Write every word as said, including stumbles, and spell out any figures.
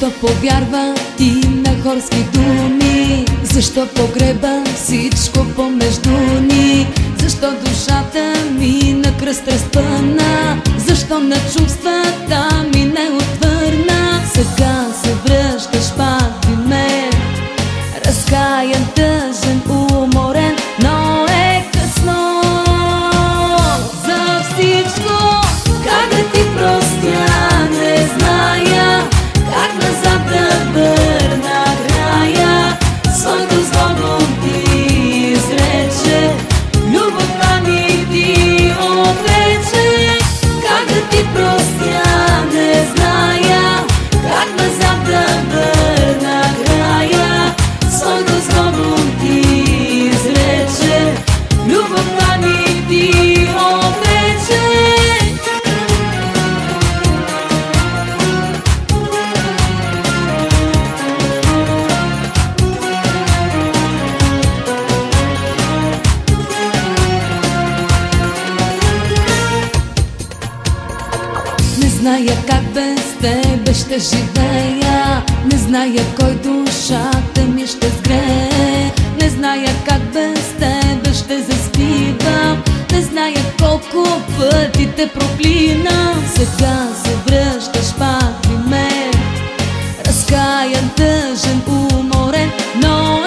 Защо повярва ти на хорски думи? Защо погреба всичко помежду ни? Защо душата ми на кръст разпъна? Защо на чувствата ми не отвърна? Сега се връщаш пак при мен, разкаян, тъжен, уморен, но е късно за всичко. Как да ти простя, не зная, как назад да върна края. Своето злобно ти изрече, любовта ми ти отрече. Как да ти простя, не зная, как назад да върна края. Своето злобно ти изрече, любовта ми ти отрече. Не зная как без тебе ще живея, не зная кой душата ми ще сгрее, не зная как без тебе ще заспивам, не зная колко пъти те проклинам. Сега се връщаш пак при мен, разкаян, тъжен, уморен, но